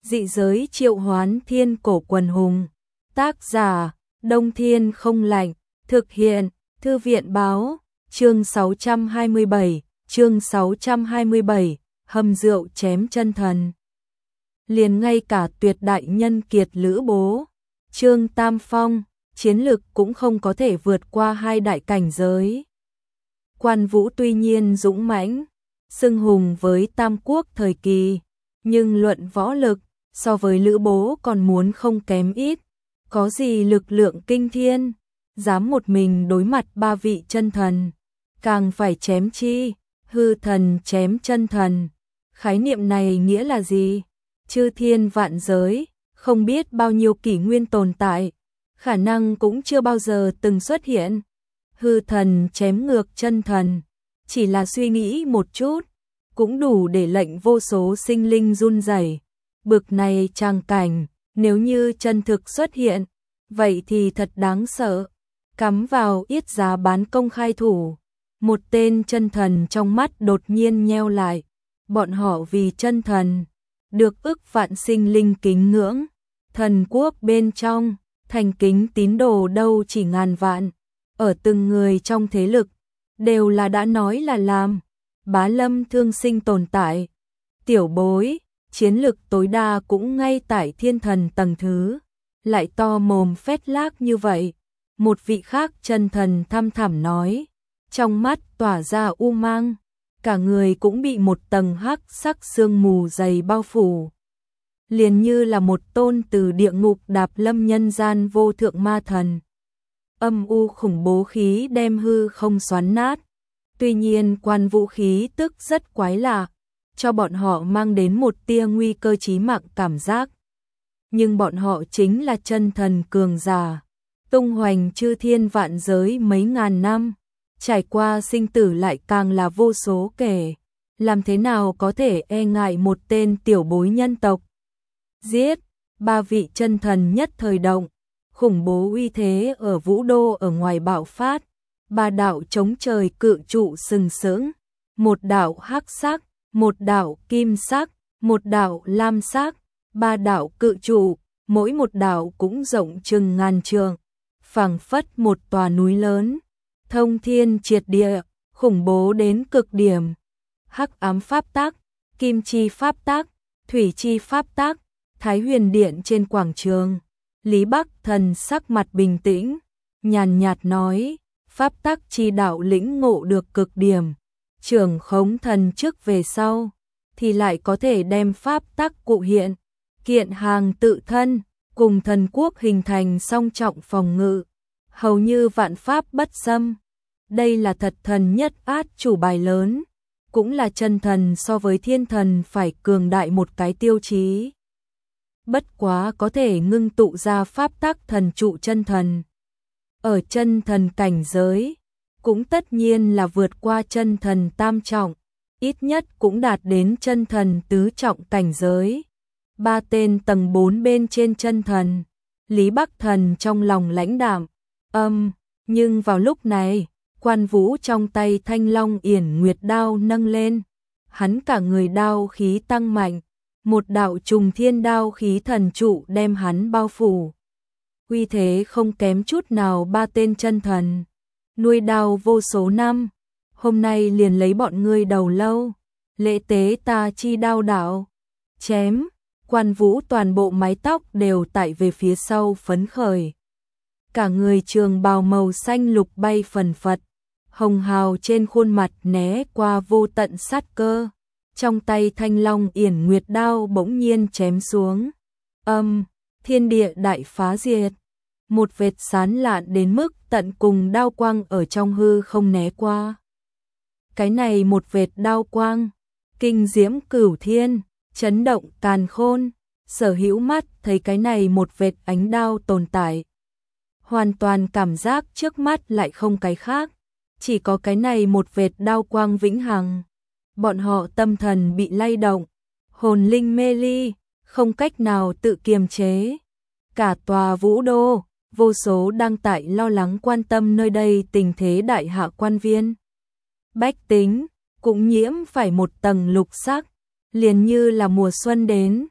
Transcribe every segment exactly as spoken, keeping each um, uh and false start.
Dị giới triệu hoán thiên cổ quần hùng. Tác giả, Đông Thiên không lạnh. Thực hiện, Thư viện báo. Chương sáu trăm hai mươi bảy, chương sáu trăm hai mươi bảy, hầm rượu chém chân thần. Liền ngay cả tuyệt đại nhân kiệt Lữ Bố, Trương Tam Phong, chiến lực cũng không có thể vượt qua hai đại cảnh giới. Quan Vũ tuy nhiên dũng mãnh, xưng hùng với Tam Quốc thời kỳ, nhưng luận võ lực, so với Lữ Bố còn muốn không kém ít, có gì lực lượng kinh thiên, dám một mình đối mặt ba vị chân thần, càng phải chém chi, hư thần chém chân thần. Khái niệm này nghĩa là gì? Chư thiên vạn giới, không biết bao nhiêu kỷ nguyên tồn tại, khả năng cũng chưa bao giờ từng xuất hiện. Hư thần chém ngược chân thần, chỉ là suy nghĩ một chút, cũng đủ để lệnh vô số sinh linh run rẩy. Bực này tràng cảnh, nếu như chân thực xuất hiện, vậy thì thật đáng sợ. Cắm vào yết giá bán công khai thủ, một tên chân thần trong mắt đột nhiên nheo lại. Bọn họ vì chân thần, được ức vạn sinh linh kính ngưỡng. Thần quốc bên trong, thành kính tín đồ đâu chỉ ngàn vạn. Ở từng người trong thế lực, đều là đã nói là làm. Bá Lâm thương sinh tồn tại. Tiểu bối, chiến lực tối đa cũng ngay tại thiên thần tầng thứ. Lại to mồm phét lác như vậy. Một vị khác chân thần thăm thẳm nói. Trong mắt tỏa ra u mang. Cả người cũng bị một tầng hắc sắc sương mù dày bao phủ. Liền như là một tôn từ địa ngục đạp lâm nhân gian vô thượng ma thần. Âm u khủng bố khí đem hư không xoắn nát. Tuy nhiên Quan Vũ khí tức rất quái lạ, cho bọn họ mang đến một tia nguy cơ chí mạng cảm giác. Nhưng bọn họ chính là chân thần cường giả, tung hoành chư thiên vạn giới mấy ngàn năm, trải qua sinh tử lại càng là vô số kể, làm thế nào có thể e ngại một tên tiểu bối nhân tộc. Giết, ba vị chân thần nhất thời động, khủng bố uy thế ở vũ đô ở ngoài bạo phát, ba đạo chống trời cự trụ sừng sững, một đạo hắc sắc, một đạo kim sắc, một đạo lam sắc, ba đạo cự trụ, mỗi một đạo cũng rộng chừng ngàn trượng, phảng phất một tòa núi lớn, thông thiên triệt địa, khủng bố đến cực điểm. Hắc ám pháp tắc, kim chi pháp tắc, thủy chi pháp tắc, Thái Huyền Điện trên quảng trường, Lý Bắc Thần sắc mặt bình tĩnh, nhàn nhạt nói, pháp tắc chi đạo lĩnh ngộ được cực điểm, trưởng khống thần trước về sau, thì lại có thể đem pháp tắc cụ hiện, kiện hàng tự thân, cùng thần quốc hình thành song trọng phòng ngự, hầu như vạn pháp bất xâm. Đây là thật thần nhất át chủ bài lớn, cũng là chân thần so với thiên thần phải cường đại một cái tiêu chí. Bất quá có thể ngưng tụ ra pháp tắc thần trụ chân thần. Ở chân thần cảnh giới, cũng tất nhiên là vượt qua chân thần tam trọng, ít nhất cũng đạt đến chân thần tứ trọng cảnh giới. Ba tên tầng bốn bên trên chân thần, Lý Bắc Thần trong lòng lãnh đạm, âm, nhưng vào lúc này, Quan Vũ trong tay Thanh Long Yển Nguyệt đao nâng lên, hắn cả người đao khí tăng mạnh, một đạo trùng thiên đao khí thần trụ đem hắn bao phủ. Uy thế không kém chút nào ba tên chân thần, nuôi đao vô số năm, hôm nay liền lấy bọn ngươi đầu lâu, lễ tế ta chi đao đạo, chém. Quan Vũ toàn bộ mái tóc đều tại về phía sau phấn khởi. Cả người trường bào màu xanh lục bay phần phật, hồng hào trên khuôn mặt né qua vô tận sát cơ. Trong tay Thanh Long Yển Nguyệt đao bỗng nhiên chém xuống. Âm, thiên địa đại phá diệt. Một vệt sán lạn đến mức tận cùng đao quang ở trong hư không né qua. Cái này một vệt đao quang, kinh diễm cửu thiên, chấn động càn khôn, sở hữu mắt thấy cái này một vệt ánh đao tồn tại. Hoàn toàn cảm giác trước mắt lại không cái khác, chỉ có cái này một vệt đao quang vĩnh hằng. Bọn họ tâm thần bị lay động, hồn linh mê ly, không cách nào tự kiềm chế. Cả tòa vũ đô, vô số đang tại lo lắng quan tâm nơi đây tình thế đại hạ quan viên. Bách tính, cũng nhiễm phải một tầng lục sắc, liền như là mùa xuân đến.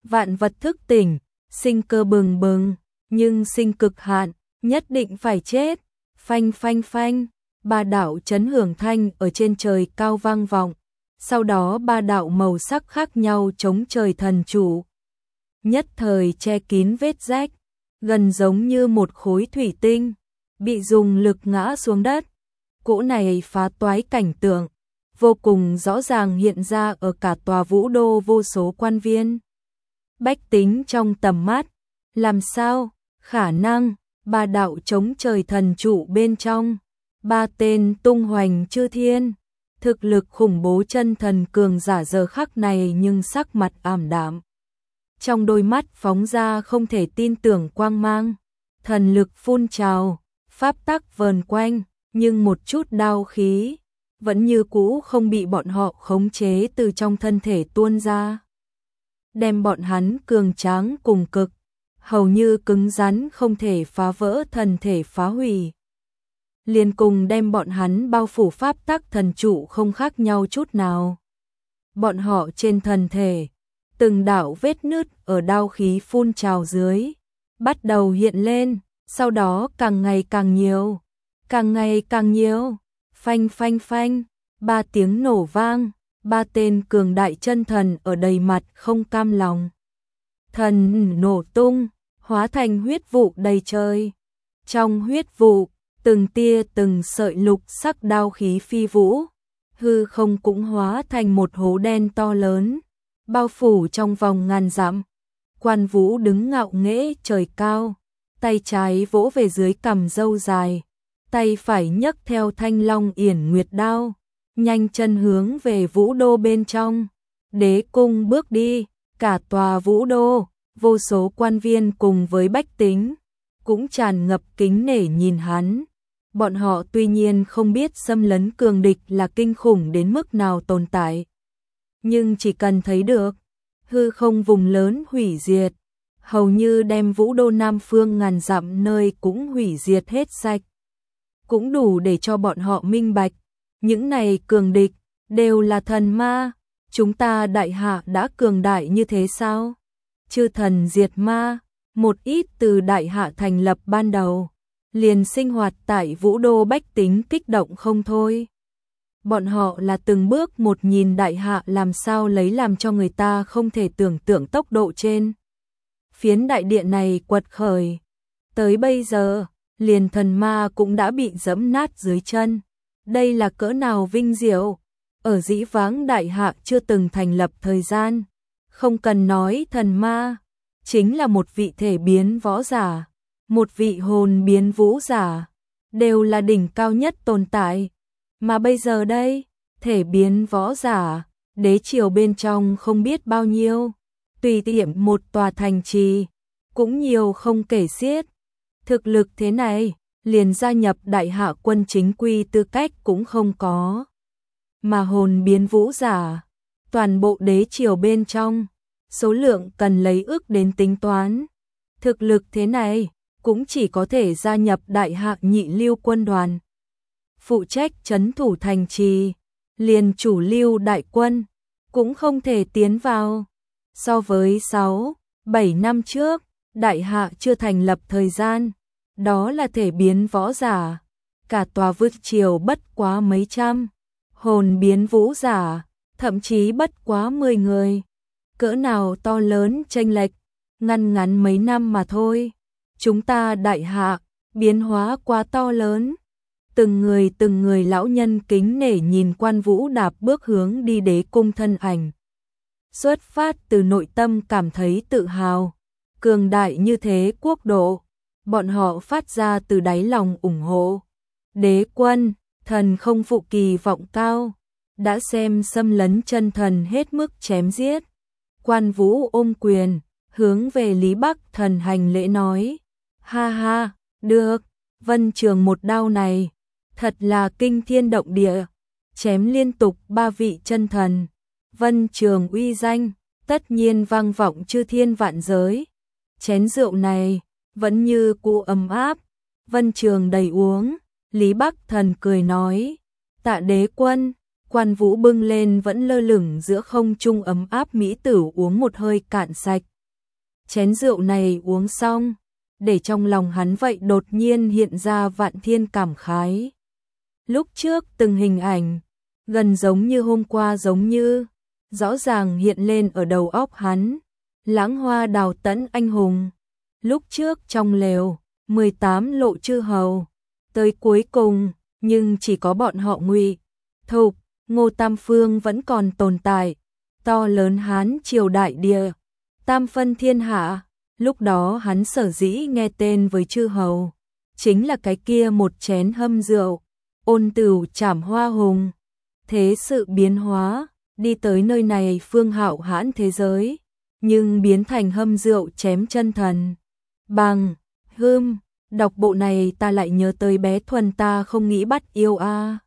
vạn vật thức tỉnh, sinh cơ bừng bừng, nhưng sinh cực hạn, nhất định phải chết. Phanh phanh phanh, ba đạo chấn hưởng thanh ở trên trời cao vang vọng, sau đó ba đạo màu sắc khác nhau chống trời thần trụ. Nhất thời che kín vết rách, gần giống như một khối thủy tinh, bị dùng lực ngã xuống đất. Cỗ này phá toái cảnh tượng, vô cùng rõ ràng hiện ra ở cả tòa vũ đô vô số quan viên. Bách tính trong tầm mắt, làm sao, khả năng, ba đạo chống trời thần trụ bên trong, ba tên tung hoành chư thiên, thực lực khủng bố chân thần cường giả giờ khắc này nhưng sắc mặt ảm đạm. Trong đôi mắt phóng ra không thể tin tưởng quang mang, thần lực phun trào, pháp tắc vờn quanh, nhưng một chút đao khí vẫn như cũ không bị bọn họ khống chế từ trong thân thể tuôn ra. Đem bọn hắn cường tráng cùng cực, hầu như cứng rắn không thể phá vỡ thần thể phá hủy. Liền cùng đem bọn hắn bao phủ pháp tắc thần trụ không khác nhau chút nào. Bọn họ trên thần thể, từng đạo vết nứt ở đao khí phun trào dưới, bắt đầu hiện lên, sau đó càng ngày càng nhiều, càng ngày càng nhiều, phanh phanh phanh, ba tiếng nổ vang, ba tên cường đại chân thần ở đầy mặt không cam lòng. Thần nổ tung, hóa thành huyết vụ đầy trời. Trong huyết vụ, từng tia từng sợi lục sắc đao khí phi vũ, hư không cũng hóa thành một hố đen to lớn, bao phủ trong vòng ngàn dặm. Quan Vũ đứng ngạo nghễ trời cao, tay trái vỗ về dưới cằm râu dài, tay phải nhấc theo thanh long yển nguyệt đao, nhanh chân hướng về vũ đô bên trong. Đế cung bước đi, cả tòa vũ đô, vô số quan viên cùng với bách tính cũng tràn ngập kính nể nhìn hắn. Bọn họ tuy nhiên không biết xâm lấn cường địch là kinh khủng đến mức nào tồn tại, nhưng chỉ cần thấy được hư không vùng lớn hủy diệt, hầu như đem vũ đô Nam Phương ngàn dặm nơi cũng hủy diệt hết sạch, cũng đủ để cho bọn họ minh bạch, những này cường địch đều là thần ma. Chúng ta đại hạ đã cường đại như thế sao? Chư thần diệt ma, một ít từ đại hạ thành lập ban đầu, liền sinh hoạt tại vũ đô bách tính kích động không thôi. Bọn họ là từng bước một nhìn đại hạ làm sao lấy làm cho người ta không thể tưởng tượng tốc độ trên phiến đại địa này quật khởi. Tới bây giờ, liền thần ma cũng đã bị giẫm nát dưới chân. Đây là cỡ nào vinh diệu, ở dĩ vãng đại hạ chưa từng thành lập thời gian. Không cần nói thần ma, chính là một vị thể biến võ giả, một vị hồn biến vũ giả, đều là đỉnh cao nhất tồn tại. Mà bây giờ đây, thể biến võ giả, đế triều bên trong không biết bao nhiêu, tùy tiệm một tòa thành trì, cũng nhiều không kể xiết. Thực lực thế này, liền gia nhập đại hạ quân chính quy tư cách cũng không có. Mà hồn biến vũ giả, toàn bộ đế triều bên trong, số lượng cần lấy ước đến tính toán. Thực lực thế này, cũng chỉ có thể gia nhập đại hạ nhị lưu quân đoàn, phụ trách trấn thủ thành trì, liền chủ lưu đại quân cũng không thể tiến vào. So với sáu, bảy năm trước, đại hạ chưa thành lập thời gian, đó là thể biến võ giả, cả tòa vương triều bất quá mấy trăm, hồn biến vũ giả, thậm chí bất quá mười người. Cỡ nào to lớn chênh lệch, ngăn ngắn mấy năm mà thôi. Chúng ta đại hạ, biến hóa quá to lớn. Từng người từng người lão nhân kính nể nhìn Quan Vũ đạp bước hướng đi đế cung thân ảnh. Xuất phát từ nội tâm cảm thấy tự hào, cường đại như thế quốc độ, bọn họ phát ra từ đáy lòng ủng hộ. Đế quân, thần không phụ kỳ vọng cao, đã xem xâm lấn chân thần hết mức chém giết. Quan Vũ ôm quyền, hướng về Lý Bắc Thần hành lễ nói, ha ha, được, Vân Trường một đao này, thật là kinh thiên động địa, chém liên tục ba vị chân thần. Vân Trường uy danh, tất nhiên vang vọng chư thiên vạn giới. Chén rượu này, vẫn như cũ ấm áp, Vân Trường đầy uống. Lý Bắc Thần cười nói, tạ đế quân. Quan Vũ bưng lên vẫn lơ lửng giữa không trung ấm áp mỹ tử uống một hơi cạn sạch, chén rượu này uống xong, để trong lòng hắn vậy đột nhiên hiện ra vạn thiên cảm khái. Lúc trước từng hình ảnh, gần giống như hôm qua giống như, rõ ràng hiện lên ở đầu óc hắn. Lãng Hoa Đào Tẫn anh hùng, lúc trước trong lều, mười tám lộ chư hầu, tới cuối cùng, nhưng chỉ có bọn họ Ngụy, Thục, Ngô Tam Phương vẫn còn tồn tại, to lớn Hán triều đại địa, tam phân thiên hạ. Lúc đó hắn sở dĩ nghe tên với chư hầu, chính là cái kia một chén hâm rượu, ôn tửu trảm hoa hùng. Thế sự biến hóa, đi tới nơi này phương hạo hãn thế giới, nhưng biến thành hâm rượu chém chân thần. Bằng, hưm, đọc bộ này ta lại nhớ tới bé Thuần ta không nghĩ bắt yêu a.